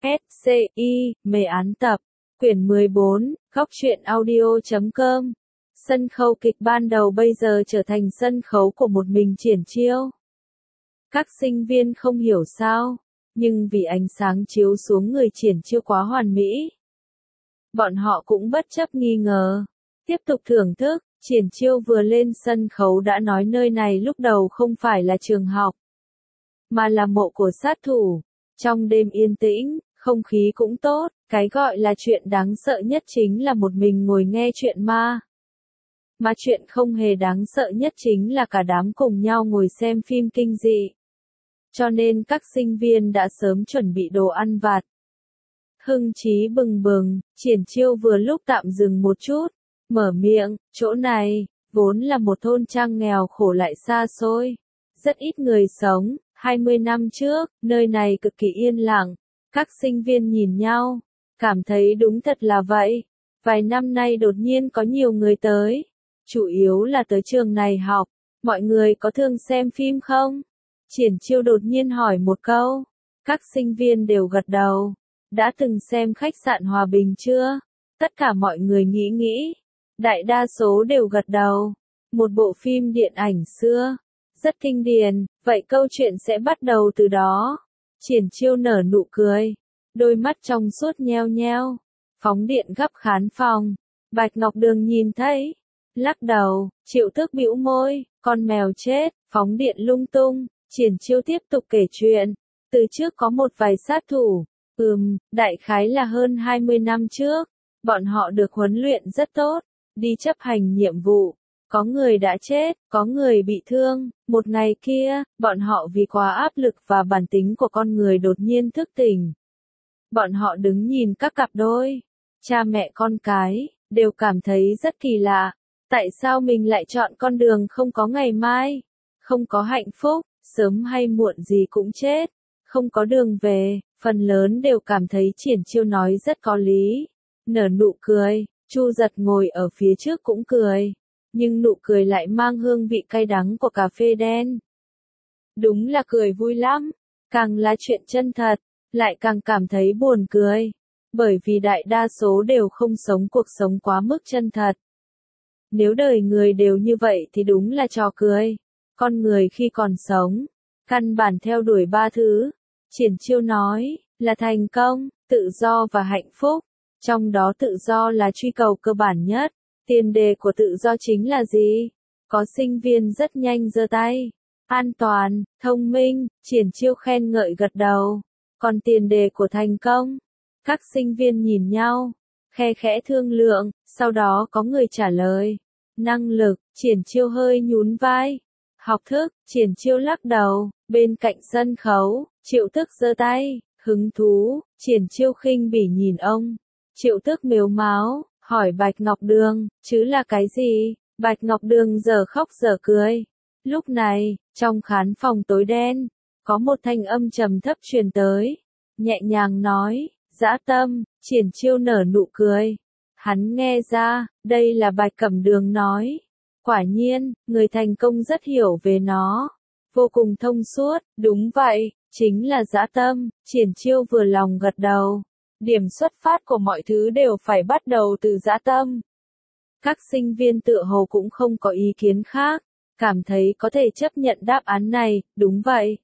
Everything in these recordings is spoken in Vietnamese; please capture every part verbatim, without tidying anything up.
S C I, mê án tập, quyển mười bốn, góc truyện audio chấm com. Sân khấu kịch ban đầu bây giờ trở thành sân khấu của một mình Triển Chiêu. Các sinh viên không hiểu sao, nhưng vì ánh sáng chiếu xuống người Triển Chiêu quá hoàn mỹ, bọn họ cũng bất chấp nghi ngờ, tiếp tục thưởng thức. Triển Chiêu vừa lên sân khấu đã nói nơi này lúc đầu không phải là trường học, mà là mộ của sát thủ. Trong đêm yên tĩnh, không khí cũng tốt, cái gọi là chuyện đáng sợ nhất chính là một mình ngồi nghe chuyện ma. Mà chuyện không hề đáng sợ nhất chính là cả đám cùng nhau ngồi xem phim kinh dị. Cho nên các sinh viên đã sớm chuẩn bị đồ ăn vặt. Hưng trí bừng bừng, Triển Chiêu vừa lúc tạm dừng một chút, mở miệng, chỗ này, vốn là một thôn trang nghèo khổ lại xa xôi. Rất ít người sống, hai mươi năm trước, nơi này cực kỳ yên lặng. Các sinh viên nhìn nhau, cảm thấy đúng thật là vậy. Vài năm nay đột nhiên có nhiều người tới, chủ yếu là tới trường này học. Mọi người có thường xem phim không? Triển Chiêu đột nhiên hỏi một câu. Các sinh viên đều gật đầu. Đã từng xem Khách sạn Hòa Bình chưa? Tất cả mọi người nghĩ nghĩ. Đại đa số đều gật đầu. Một bộ phim điện ảnh xưa, rất kinh điển, vậy câu chuyện sẽ bắt đầu từ đó. Triển Chiêu nở nụ cười, đôi mắt trong suốt nheo nheo. Phóng điện gấp khán phòng. Bạch Ngọc Đường nhìn thấy, lắc đầu. Triệu Tước bĩu môi, con mèo chết. Phóng điện lung tung. Triển Chiêu tiếp tục kể chuyện. Từ trước có một vài sát thủ. Ừm, đại khái là hơn hai mươi năm trước. Bọn họ được huấn luyện rất tốt, đi chấp hành nhiệm vụ. Có người đã chết, có người bị thương. Một ngày kia, bọn họ vì quá áp lực và bản tính của con người đột nhiên thức tỉnh. Bọn họ đứng nhìn các cặp đôi, cha mẹ con cái, đều cảm thấy rất kỳ lạ. Tại sao mình lại chọn con đường không có ngày mai? Không có hạnh phúc, sớm hay muộn gì cũng chết. Không có đường về, phần lớn đều cảm thấy Triển Chiêu nói rất có lý. Nở nụ cười, Chu Giật ngồi ở phía trước cũng cười. Nhưng nụ cười lại mang hương vị cay đắng của cà phê đen. Đúng là cười vui lắm. Càng là chuyện chân thật, lại càng cảm thấy buồn cười. Bởi vì đại đa số đều không sống cuộc sống quá mức chân thật. Nếu đời người đều như vậy thì đúng là trò cười. Con người khi còn sống, căn bản theo đuổi ba thứ. Triển Chiêu nói, là thành công, tự do và hạnh phúc. Trong đó tự do là truy cầu cơ bản nhất. Tiền đề của tự do chính là gì? Có sinh viên rất nhanh giơ tay. An toàn, thông minh. Triển Chiêu khen ngợi gật đầu. Còn tiền đề của thành công? Các sinh viên nhìn nhau, khe khẽ thương lượng, sau đó có người trả lời. Năng lực. Triển Chiêu hơi nhún vai. Học thức. Triển Chiêu lắc đầu. Bên cạnh sân khấu, Triệu Tước giơ tay. Hứng thú. Triển Chiêu khinh bỉ nhìn ông. Triệu Tước mếu máo, hỏi Bạch Ngọc Đường, chứ là cái gì? Bạch Ngọc Đường giờ khóc giờ cười. Lúc này, trong khán phòng tối đen, có một thanh âm trầm thấp truyền tới. Nhẹ nhàng nói, dã tâm. Triển Chiêu nở nụ cười. Hắn nghe ra, đây là Bạch Cẩm Đường nói. Quả nhiên, người thành công rất hiểu về nó. Vô cùng thông suốt, đúng vậy, chính là dã tâm. Triển Chiêu vừa lòng gật đầu. Điểm xuất phát của mọi thứ đều phải bắt đầu từ dã tâm. Các sinh viên tựa hồ cũng không có ý kiến khác, cảm thấy có thể chấp nhận đáp án này, đúng vậy.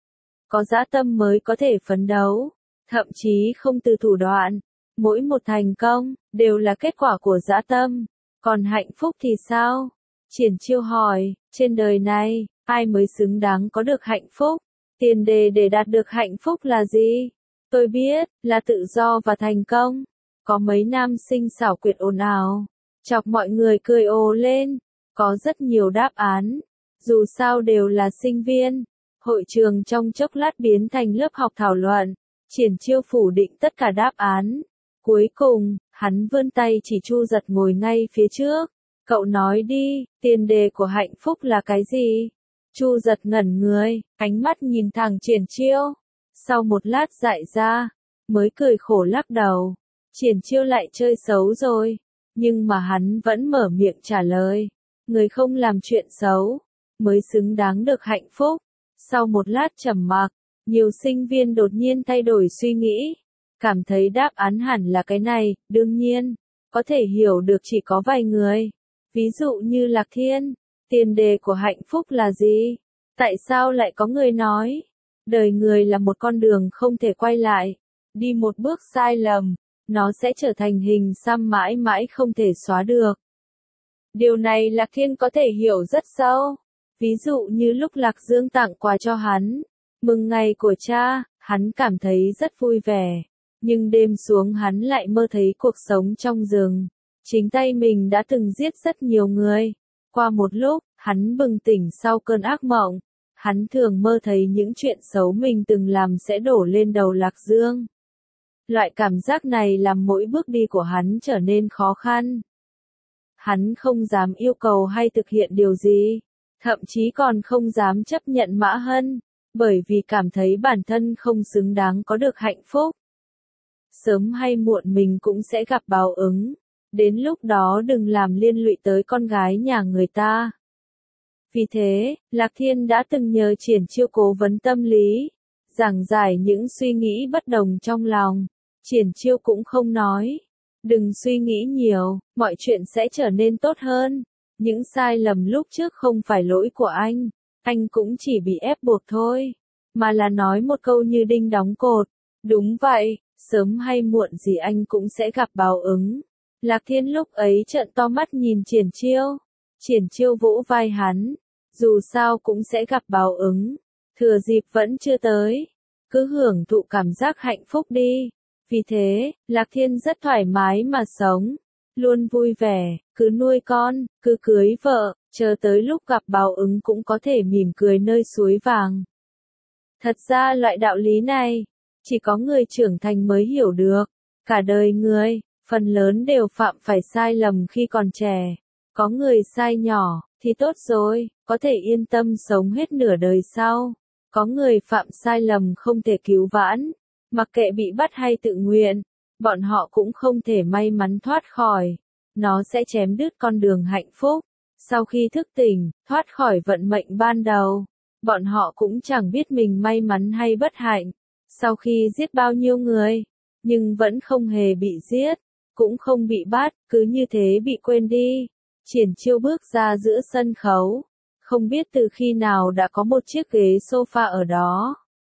Có dã tâm mới có thể phấn đấu, thậm chí không từ thủ đoạn. Mỗi một thành công, đều là kết quả của dã tâm. Còn hạnh phúc thì sao? Triển Chiêu hỏi, trên đời này, ai mới xứng đáng có được hạnh phúc? Tiền đề để đạt được hạnh phúc là gì? Tôi biết, là tự do và thành công. Có mấy nam sinh xảo quyệt ồn ào, chọc mọi người cười ồ lên. Có rất nhiều đáp án. Dù sao đều là sinh viên. Hội trường trong chốc lát biến thành lớp học thảo luận. Triển Chiêu phủ định tất cả đáp án. Cuối cùng, hắn vươn tay chỉ Chu Giật ngồi ngay phía trước. Cậu nói đi, tiền đề của hạnh phúc là cái gì? Chu Giật ngẩn người, ánh mắt nhìn thẳng Triển Chiêu. Sau một lát dại ra, mới cười khổ lắc đầu. Triển Chiêu lại chơi xấu rồi. Nhưng mà hắn vẫn mở miệng trả lời. Người không làm chuyện xấu, mới xứng đáng được hạnh phúc. Sau một lát trầm mặc, nhiều sinh viên đột nhiên thay đổi suy nghĩ. cảm thấy đáp án hẳn là cái này, đương nhiên, có thể hiểu được chỉ có vài người. Ví dụ như Lạc Thiên, tiền đề của hạnh phúc là gì? Tại sao lại có người nói, đời người là một con đường không thể quay lại, đi một bước sai lầm, nó sẽ trở thành hình xăm mãi mãi không thể xóa được. Điều này Lạc Thiên có thể hiểu rất sâu. Ví dụ như lúc Lạc Dương tặng quà cho hắn, mừng ngày của cha, hắn cảm thấy rất vui vẻ. Nhưng đêm xuống hắn lại mơ thấy cuộc sống trong rừng. Chính tay mình đã từng giết rất nhiều người. Qua một lúc, hắn bừng tỉnh sau cơn ác mộng. Hắn thường mơ thấy những chuyện xấu mình từng làm sẽ đổ lên đầu Lạc Dương. Loại cảm giác này làm mỗi bước đi của hắn trở nên khó khăn. Hắn không dám yêu cầu hay thực hiện điều gì, thậm chí còn không dám chấp nhận Mã Hân, bởi vì cảm thấy bản thân không xứng đáng có được hạnh phúc. Sớm hay muộn mình cũng sẽ gặp báo ứng, đến lúc đó đừng làm liên lụy tới con gái nhà người ta. Vì thế, Lạc Thiên đã từng nhờ Triển Chiêu cố vấn tâm lý, giảng giải những suy nghĩ bất đồng trong lòng. Triển Chiêu cũng không nói, đừng suy nghĩ nhiều, mọi chuyện sẽ trở nên tốt hơn. Những sai lầm lúc trước không phải lỗi của anh, anh cũng chỉ bị ép buộc thôi, mà là nói một câu như đinh đóng cột. Đúng vậy, sớm hay muộn gì anh cũng sẽ gặp báo ứng. Lạc Thiên lúc ấy trợn to mắt nhìn Triển Chiêu. Triển Chiêu vỗ vai hắn, dù sao cũng sẽ gặp báo ứng, thừa dịp vẫn chưa tới, cứ hưởng thụ cảm giác hạnh phúc đi. Vì thế, Lạc Thiên rất thoải mái mà sống, luôn vui vẻ, cứ nuôi con, cứ cưới vợ, chờ tới lúc gặp báo ứng cũng có thể mỉm cười nơi suối vàng. Thật ra loại đạo lý này, chỉ có người trưởng thành mới hiểu được. Cả đời người, phần lớn đều phạm phải sai lầm khi còn trẻ. Có người sai nhỏ, thì tốt rồi, có thể yên tâm sống hết nửa đời sau. Có người phạm sai lầm không thể cứu vãn, mặc kệ bị bắt hay tự nguyện, bọn họ cũng không thể may mắn thoát khỏi. Nó sẽ chém đứt con đường hạnh phúc. Sau khi thức tỉnh, thoát khỏi vận mệnh ban đầu, bọn họ cũng chẳng biết mình may mắn hay bất hạnh. Sau khi giết bao nhiêu người, nhưng vẫn không hề bị giết, cũng không bị bắt, cứ như thế bị quên đi. Triển Chiêu bước ra giữa sân khấu, không biết từ khi nào đã có một chiếc ghế sofa ở đó.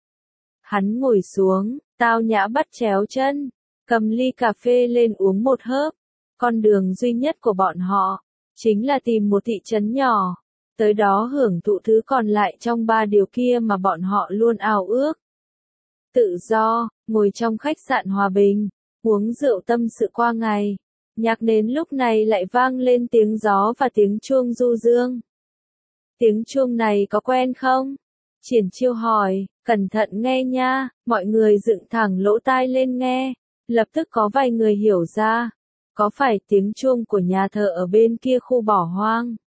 Hắn ngồi xuống, tao nhã bắt chéo chân, cầm ly cà phê lên uống một hớp. Con đường duy nhất của bọn họ, chính là tìm một thị trấn nhỏ, tới đó hưởng thụ thứ còn lại trong ba điều kia mà bọn họ luôn ao ước. Tự do, ngồi trong khách sạn hòa bình, uống rượu tâm sự qua ngày. Nhạc nến lúc này lại vang lên tiếng gió và tiếng chuông du dương. Tiếng chuông này có quen không? Triển Chiêu hỏi, cẩn thận nghe nha, mọi người dựng thẳng lỗ tai lên nghe. Lập tức có vài người hiểu ra, có phải tiếng chuông của nhà thờ ở bên kia khu bỏ hoang?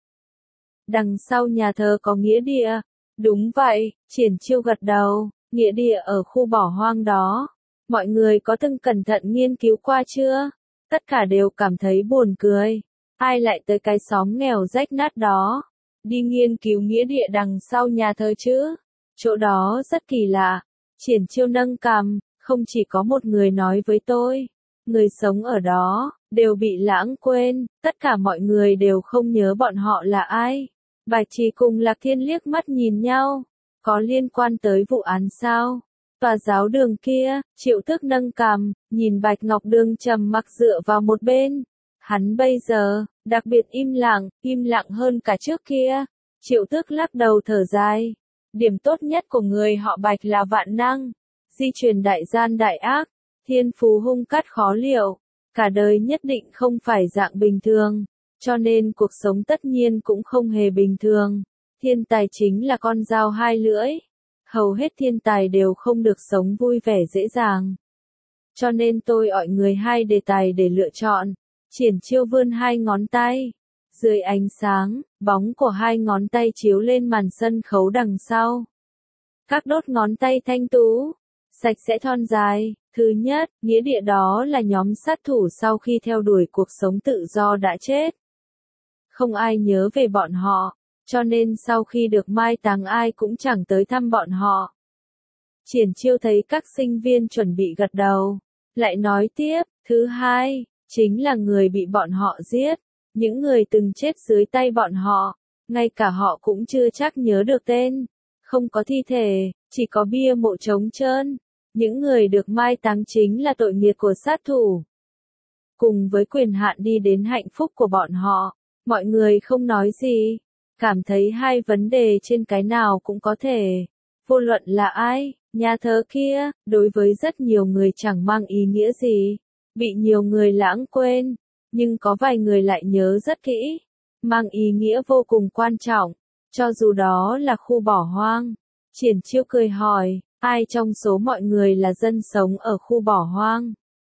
Đằng sau nhà thờ có nghĩa địa. Đúng vậy, Triển Chiêu gật đầu, nghĩa địa ở khu bỏ hoang đó. Mọi người có từng cẩn thận nghiên cứu qua chưa? Tất cả đều cảm thấy buồn cười. Ai lại tới cái xóm nghèo rách nát đó, đi nghiên cứu nghĩa địa đằng sau nhà thờ chứ? Chỗ đó rất kỳ lạ. Triển Chiêu nâng cằm, không chỉ có một người nói với tôi. Người sống ở đó, đều bị lãng quên, tất cả mọi người đều không nhớ bọn họ là ai. Bạch Trì cùng Lạc Thiên liếc mắt nhìn nhau. Có liên quan tới vụ án sao? Tòa giáo đường kia, Triệu Tước nâng cằm, nhìn Bạch Ngọc Đường trầm mặc dựa vào một bên. Hắn bây giờ, đặc biệt im lặng, im lặng hơn cả trước kia. Triệu Tước lắc đầu thở dài. Điểm tốt nhất của người họ Bạch là vạn năng, di truyền đại gian đại ác, thiên phú hung cát khó liệu, cả đời nhất định không phải dạng bình thường, cho nên cuộc sống tất nhiên cũng không hề bình thường. Thiên tài chính là con dao hai lưỡi. Hầu hết thiên tài đều không được sống vui vẻ dễ dàng. Cho nên tôi gọi người hai đề tài để lựa chọn. Triển Chiêu vươn hai ngón tay. Dưới ánh sáng, bóng của hai ngón tay chiếu lên màn sân khấu đằng sau. Các đốt ngón tay thanh tú, sạch sẽ thon dài. Thứ nhất, nghĩa địa đó là nhóm sát thủ sau khi theo đuổi cuộc sống tự do đã chết. Không ai nhớ về bọn họ, cho nên sau khi được mai táng ai cũng chẳng tới thăm bọn họ. Triển Chiêu thấy các sinh viên chuẩn bị gật đầu, Lại nói tiếp, thứ hai, chính là người bị bọn họ giết. Những người từng chết dưới tay bọn họ, ngay cả họ cũng chưa chắc nhớ được tên. Không có thi thể, chỉ có bia mộ trống trơn. Những người được mai táng chính là tội nghiệp của sát thủ. Cùng với quyền hạn đi đến hạnh phúc của bọn họ, mọi người không nói gì. Cảm thấy hai vấn đề trên cái nào cũng có thể. Vô luận là ai, nhà thờ kia, đối với rất nhiều người chẳng mang ý nghĩa gì. Bị nhiều người lãng quên, nhưng có vài người lại nhớ rất kỹ. Mang ý nghĩa vô cùng quan trọng, cho dù đó là khu bỏ hoang. Triển Chiêu cười hỏi, ai trong số mọi người là dân sống ở khu bỏ hoang?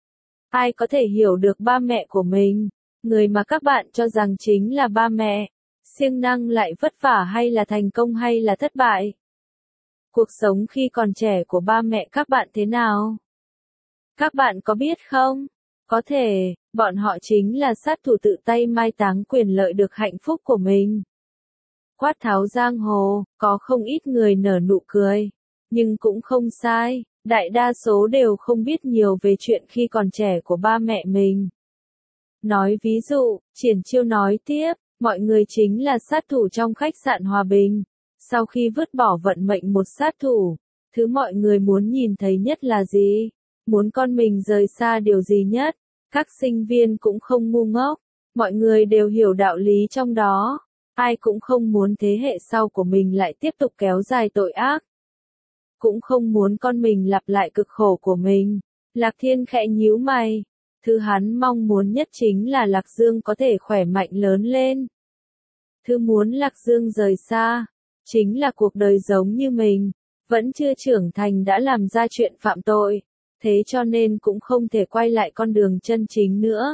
Ai có thể hiểu được ba mẹ của mình? Người mà các bạn cho rằng chính là ba mẹ. Siêng năng lại vất vả hay là thành công hay là thất bại? Cuộc sống khi còn trẻ của ba mẹ các bạn thế nào? Các bạn có biết không? Có thể, bọn họ chính là sát thủ tự tay mai táng quyền lợi được hạnh phúc của mình. Quát tháo giang hồ, có không ít người nở nụ cười. Nhưng cũng không sai, đại đa số đều không biết nhiều về chuyện khi còn trẻ của ba mẹ mình. Nói ví dụ, Triển Chiêu nói tiếp, mọi người chính là sát thủ trong khách sạn Hòa Bình. Sau khi vứt bỏ vận mệnh một sát thủ, thứ mọi người muốn nhìn thấy nhất là gì? Muốn con mình rời xa điều gì nhất? Các sinh viên cũng không ngu ngốc, mọi người đều hiểu đạo lý trong đó. Ai cũng không muốn thế hệ sau của mình lại tiếp tục kéo dài tội ác. Cũng không muốn con mình lặp lại cực khổ của mình. Lạc Thiên khẽ nhíu mày. Thứ hắn mong muốn nhất chính là Lạc Dương có thể khỏe mạnh lớn lên. Thứ muốn Lạc Dương rời xa, chính là cuộc đời giống như mình, vẫn chưa trưởng thành đã làm ra chuyện phạm tội, thế cho nên cũng không thể quay lại con đường chân chính nữa.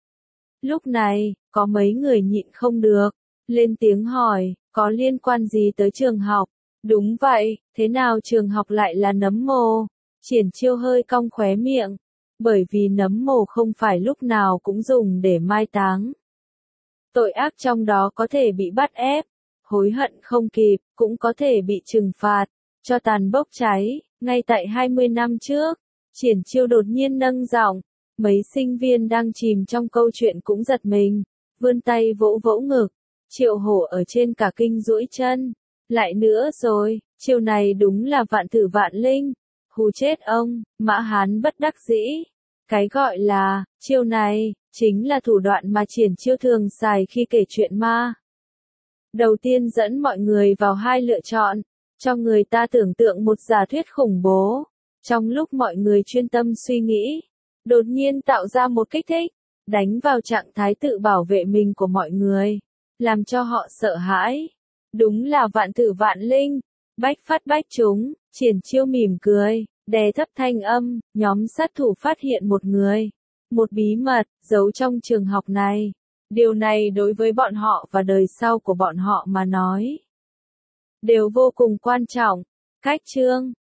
Lúc này, có mấy người nhịn không được, lên tiếng hỏi, có liên quan gì tới trường học? Đúng vậy, thế nào trường học lại là nấm mồ? Triển Chiêu hơi cong khóe miệng, bởi vì nấm mồ không phải lúc nào cũng dùng để mai táng. Tội ác trong đó có thể bị bắt ép, hối hận không kịp, cũng có thể bị trừng phạt, cho tàn bốc cháy. Ngay tại hai mươi năm trước, Triển Chiêu đột nhiên nâng giọng, mấy sinh viên đang chìm trong câu chuyện cũng giật mình, vươn tay vỗ vỗ ngực. Triệu Hổ ở trên cả kinh duỗi chân. Lại nữa rồi, chiêu này đúng là vạn thử vạn linh. Hù chết ông, Mã Hán bất đắc dĩ. Cái gọi là, chiêu này, chính là thủ đoạn mà Triển Chiêu thường xài khi kể chuyện ma. Đầu tiên dẫn mọi người vào hai lựa chọn, cho người ta tưởng tượng một giả thuyết khủng bố. Trong lúc mọi người chuyên tâm suy nghĩ, đột nhiên tạo ra một kích thích, đánh vào trạng thái tự bảo vệ mình của mọi người, làm cho họ sợ hãi. Đúng là vạn thử vạn linh, bách phát bách trúng. Triển Chiêu mỉm cười, đè thấp thanh âm, nhóm sát thủ phát hiện một người, một bí mật, giấu trong trường học này. Điều này đối với bọn họ và đời sau của bọn họ mà nói, đều vô cùng quan trọng. Cách chương